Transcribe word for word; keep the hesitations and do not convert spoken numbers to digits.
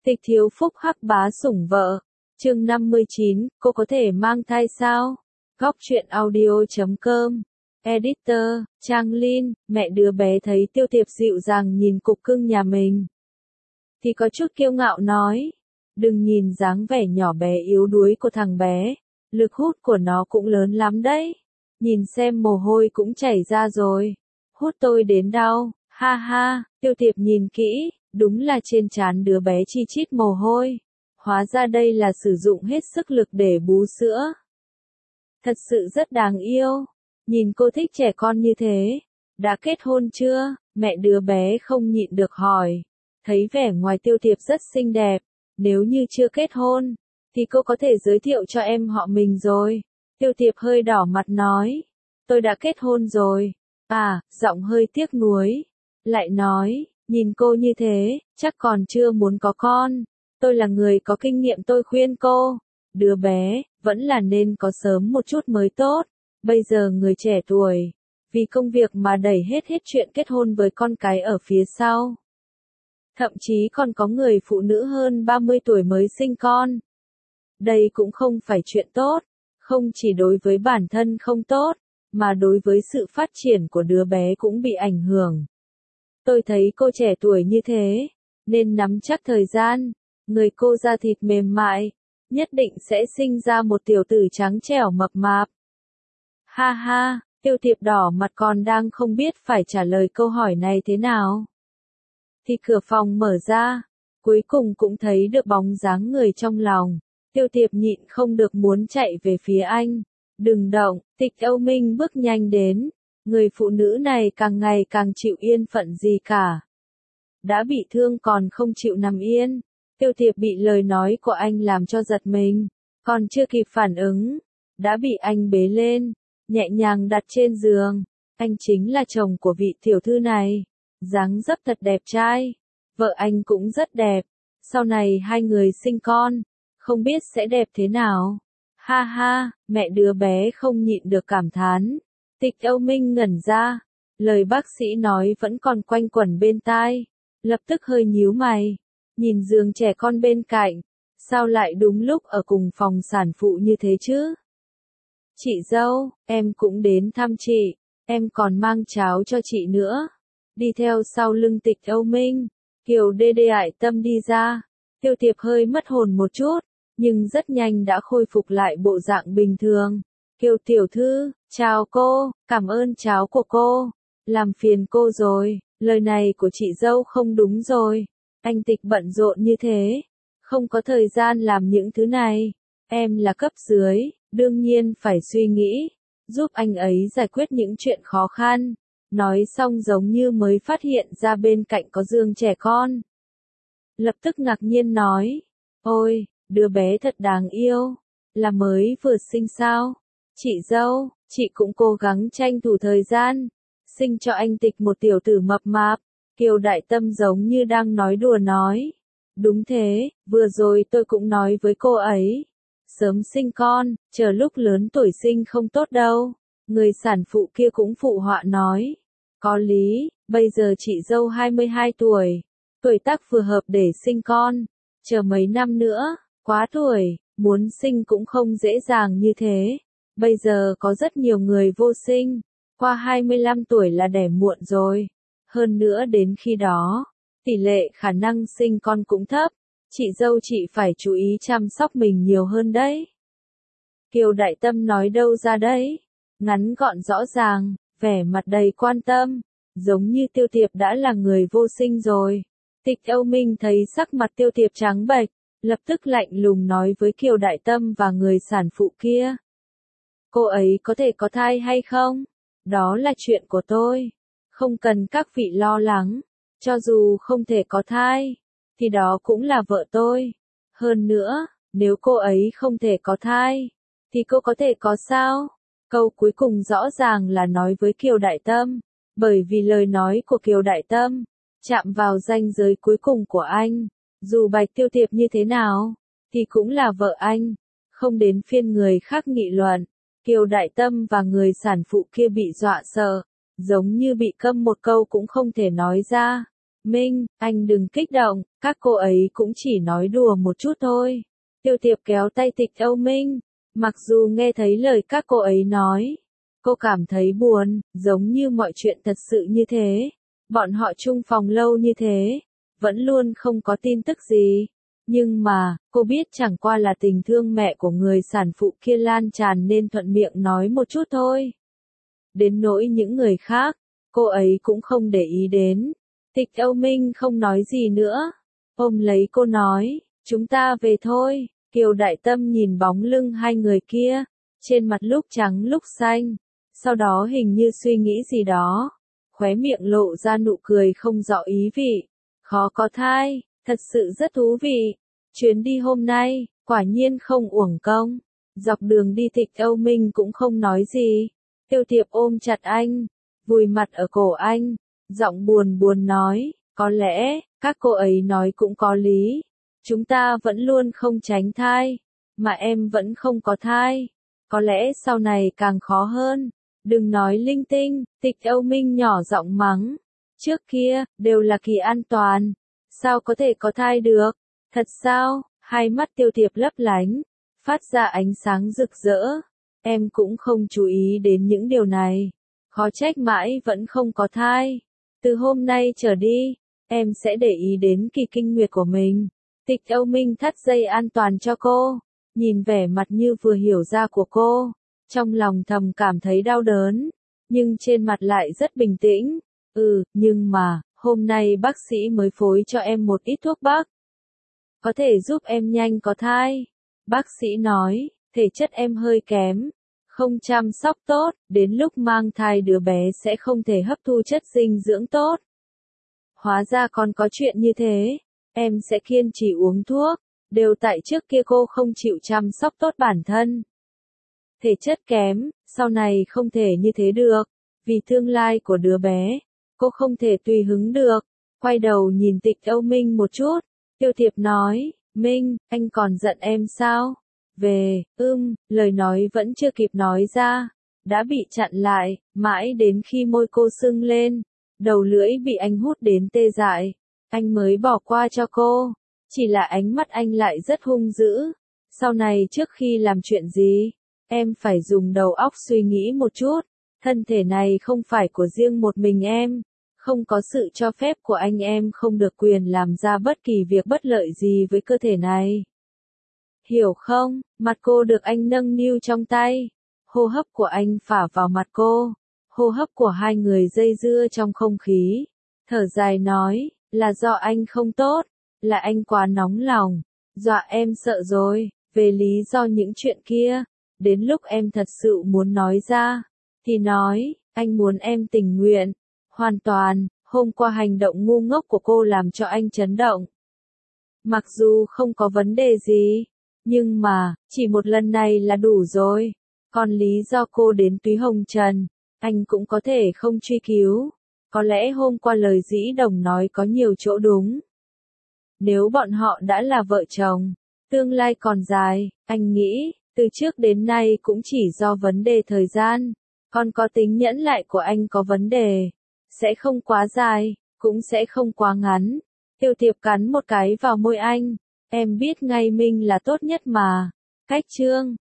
Tịch thiếu phúc hắc bá sủng vợ. Chương năm mươi chín, cô có thể mang thai sao? Góc truyện audio chấm com. Editor, Trang Linh, mẹ đứa bé thấy Tiêu Tiệp dịu dàng nhìn cục cưng nhà mình. Thì có chút kiêu ngạo nói. Đừng nhìn dáng vẻ nhỏ bé yếu đuối của thằng bé. Lực hút của nó cũng lớn lắm đấy. Nhìn xem mồ hôi cũng chảy ra rồi. Hút tôi đến đau, ha ha, Tiêu Tiệp nhìn kỹ. Đúng là trên trán đứa bé chi chít mồ hôi. Hóa ra đây là sử dụng hết sức lực để bú sữa. Thật sự rất đáng yêu. Nhìn cô thích trẻ con như thế. Đã kết hôn chưa? Mẹ đứa bé không nhịn được hỏi. Thấy vẻ ngoài Tiêu Tiệp rất xinh đẹp. Nếu như chưa kết hôn, thì cô có thể giới thiệu cho em họ mình rồi. Tiêu Tiệp hơi đỏ mặt nói. Tôi đã kết hôn rồi. À, giọng hơi tiếc nuối. Lại nói. Nhìn cô như thế, chắc còn chưa muốn có con. Tôi là người có kinh nghiệm, tôi khuyên cô. Đứa bé, vẫn là nên có sớm một chút mới tốt. Bây giờ người trẻ tuổi, vì công việc mà đẩy hết hết chuyện kết hôn với con cái ở phía sau. Thậm chí còn có người phụ nữ hơn ba mươi tuổi mới sinh con. Đây cũng không phải chuyện tốt. Không chỉ đối với bản thân không tốt, mà đối với sự phát triển của đứa bé cũng bị ảnh hưởng. Tôi thấy cô trẻ tuổi như thế, nên nắm chắc thời gian, người cô da thịt mềm mại, nhất định sẽ sinh ra một tiểu tử trắng trẻo mập mạp. Ha ha, Tiêu Tiệp đỏ mặt còn đang không biết phải trả lời câu hỏi này thế nào. Thì cửa phòng mở ra, cuối cùng cũng thấy được bóng dáng người trong lòng. Tiêu Tiệp nhịn không được muốn chạy về phía anh. Đừng động, Tịch Âu Minh bước nhanh đến. Người phụ nữ này càng ngày càng chịu yên phận gì cả. Đã bị thương còn không chịu nằm yên. Tiêu Tiệp bị lời nói của anh làm cho giật mình. Còn chưa kịp phản ứng. Đã bị anh bế lên. Nhẹ nhàng đặt trên giường. Anh chính là chồng của vị tiểu thư này. Dáng dấp thật đẹp trai. Vợ anh cũng rất đẹp. Sau này hai người sinh con. Không biết sẽ đẹp thế nào. Ha ha, mẹ đứa bé không nhịn được cảm thán. Tịch Âu Minh ngẩn ra, lời bác sĩ nói vẫn còn quanh quẩn bên tai, lập tức hơi nhíu mày, nhìn giường trẻ con bên cạnh, sao lại đúng lúc ở cùng phòng sản phụ như thế chứ? Chị dâu, em cũng đến thăm chị, em còn mang cháo cho chị nữa. Đi theo sau lưng Tịch Âu Minh, Kiều Đê Đê ải tâm đi ra, Tiêu Tiệp hơi mất hồn một chút, nhưng rất nhanh đã khôi phục lại bộ dạng bình thường. Kiều tiểu thư, chào cô, cảm ơn cháo của cô, làm phiền cô rồi, lời này của chị dâu không đúng rồi, anh Tịch bận rộn như thế, không có thời gian làm những thứ này, em là cấp dưới, đương nhiên phải suy nghĩ, giúp anh ấy giải quyết những chuyện khó khăn, nói xong giống như mới phát hiện ra bên cạnh có giường trẻ con. Lập tức ngạc nhiên nói, ôi, đứa bé thật đáng yêu, là mới vừa sinh sao? Chị dâu, chị cũng cố gắng tranh thủ thời gian, sinh cho anh Tịch một tiểu tử mập mạp. Kiều Đại Tâm giống như đang nói đùa nói. Đúng thế, vừa rồi tôi cũng nói với cô ấy. Sớm sinh con, chờ lúc lớn tuổi sinh không tốt đâu. Người sản phụ kia cũng phụ họa nói. Có lý, bây giờ chị dâu hai mươi hai tuổi. Tuổi tác phù hợp để sinh con. Chờ mấy năm nữa, quá tuổi, muốn sinh cũng không dễ dàng như thế. Bây giờ có rất nhiều người vô sinh, qua hai mươi lăm tuổi là đẻ muộn rồi. Hơn nữa đến khi đó, tỷ lệ khả năng sinh con cũng thấp. Chị dâu chị phải chú ý chăm sóc mình nhiều hơn đấy. Kiều Đại Tâm nói đâu ra đấy. Ngắn gọn rõ ràng, vẻ mặt đầy quan tâm. Giống như Tiêu Tiệp đã là người vô sinh rồi. Tịch Âu Minh thấy sắc mặt Tiêu Tiệp trắng bệch, lập tức lạnh lùng nói với Kiều Đại Tâm và người sản phụ kia. Cô ấy có thể có thai hay không? Đó là chuyện của tôi. Không cần các vị lo lắng. Cho dù không thể có thai, thì đó cũng là vợ tôi. Hơn nữa, nếu cô ấy không thể có thai, thì cô có thể có sao? Câu cuối cùng rõ ràng là nói với Kiều Đại Tâm. Bởi vì lời nói của Kiều Đại Tâm chạm vào ranh giới cuối cùng của anh. Dù Bạch Tiêu Tiệp như thế nào, thì cũng là vợ anh. Không đến phiên người khác nghị luận. Kiều Đại Tâm và người sản phụ kia bị dọa sợ, giống như bị câm một câu cũng không thể nói ra. Minh, anh đừng kích động, các cô ấy cũng chỉ nói đùa một chút thôi. Tiêu Tiệp kéo tay Tịch Âu Minh, mặc dù nghe thấy lời các cô ấy nói, cô cảm thấy buồn, giống như mọi chuyện thật sự như thế. Bọn họ chung phòng lâu như thế, vẫn luôn không có tin tức gì. Nhưng mà, cô biết chẳng qua là tình thương mẹ của người sản phụ kia lan tràn nên thuận miệng nói một chút thôi. Đến nỗi những người khác, cô ấy cũng không để ý đến. Tịch Âu Minh không nói gì nữa, ôm lấy cô nói, chúng ta về thôi. Kiều Đại Tâm nhìn bóng lưng hai người kia, trên mặt lúc trắng lúc xanh, sau đó hình như suy nghĩ gì đó, khóe miệng lộ ra nụ cười không rõ ý vị. Khó có thai, thật sự rất thú vị. Chuyến đi hôm nay, quả nhiên không uổng công. Dọc đường đi Tịch Âu Minh cũng không nói gì. Tiêu Tiệp ôm chặt anh, vùi mặt ở cổ anh, giọng buồn buồn nói, có lẽ, các cô ấy nói cũng có lý. Chúng ta vẫn luôn không tránh thai, mà em vẫn không có thai. Có lẽ sau này càng khó hơn. Đừng nói linh tinh, Tịch Âu Minh nhỏ giọng mắng. Trước kia, đều là Kỳ an toàn. Sao có thể có thai được? Thật sao? Hai mắt Tiêu Tiệp lấp lánh, phát ra ánh sáng rực rỡ. Em cũng không chú ý đến những điều này. Khó trách mãi vẫn không có thai. Từ hôm nay trở đi, em sẽ để ý đến kỳ kinh nguyệt của mình. Tịch Âu Minh thắt dây an toàn cho cô, nhìn vẻ mặt như vừa hiểu ra của cô, trong lòng thầm cảm thấy đau đớn, nhưng trên mặt lại rất bình tĩnh. Ừ, nhưng mà, hôm nay bác sĩ mới phối cho em một ít thuốc bắc. Có thể giúp em nhanh có thai. Bác sĩ nói, thể chất em hơi kém, không chăm sóc tốt, đến lúc mang thai đứa bé sẽ không thể hấp thu chất dinh dưỡng tốt. Hóa ra còn có chuyện như thế. Em sẽ kiên trì uống thuốc, đều tại trước kia cô không chịu chăm sóc tốt bản thân. Thể chất kém, sau này không thể như thế được, vì tương lai của đứa bé, cô không thể tùy hứng được. Quay đầu nhìn Tịch Âu Minh một chút, Tiêu Tiệp nói, Minh, anh còn giận em sao? Về, ưm, lời nói vẫn chưa kịp nói ra, đã bị chặn lại, mãi đến khi môi cô sưng lên, đầu lưỡi bị anh hút đến tê dại. Anh mới bỏ qua cho cô, chỉ là ánh mắt anh lại rất hung dữ. Sau này trước khi làm chuyện gì, em phải dùng đầu óc suy nghĩ một chút, thân thể này không phải của riêng một mình em, không có sự cho phép của anh em không được quyền làm ra bất kỳ việc bất lợi gì với cơ thể này. Hiểu không? Mặt cô được anh nâng niu trong tay, hô hấp của anh phả vào mặt cô, hô hấp của hai người dây dưa trong không khí, thở dài nói, là do anh không tốt, là anh quá nóng lòng, dọa em sợ rồi. Về lý do những chuyện kia, đến lúc em thật sự muốn nói ra, thì nói, anh muốn em tình nguyện, hoàn toàn. Hôm qua hành động ngu ngốc của cô làm cho anh chấn động. Mặc dù không có vấn đề gì, nhưng mà, chỉ một lần này là đủ rồi. Còn lý do cô đến Túy Hồng Trần, anh cũng có thể không truy cứu. Có lẽ hôm qua lời Dĩ Đồng nói có nhiều chỗ đúng. Nếu bọn họ đã là vợ chồng, tương lai còn dài, anh nghĩ, từ trước đến nay cũng chỉ do vấn đề thời gian. Còn có tính nhẫn lại của anh có vấn đề, sẽ không quá dài, cũng sẽ không quá ngắn. Tiêu Tiệp cắn một cái vào môi anh, em biết ngay Minh là tốt nhất mà. Cách chương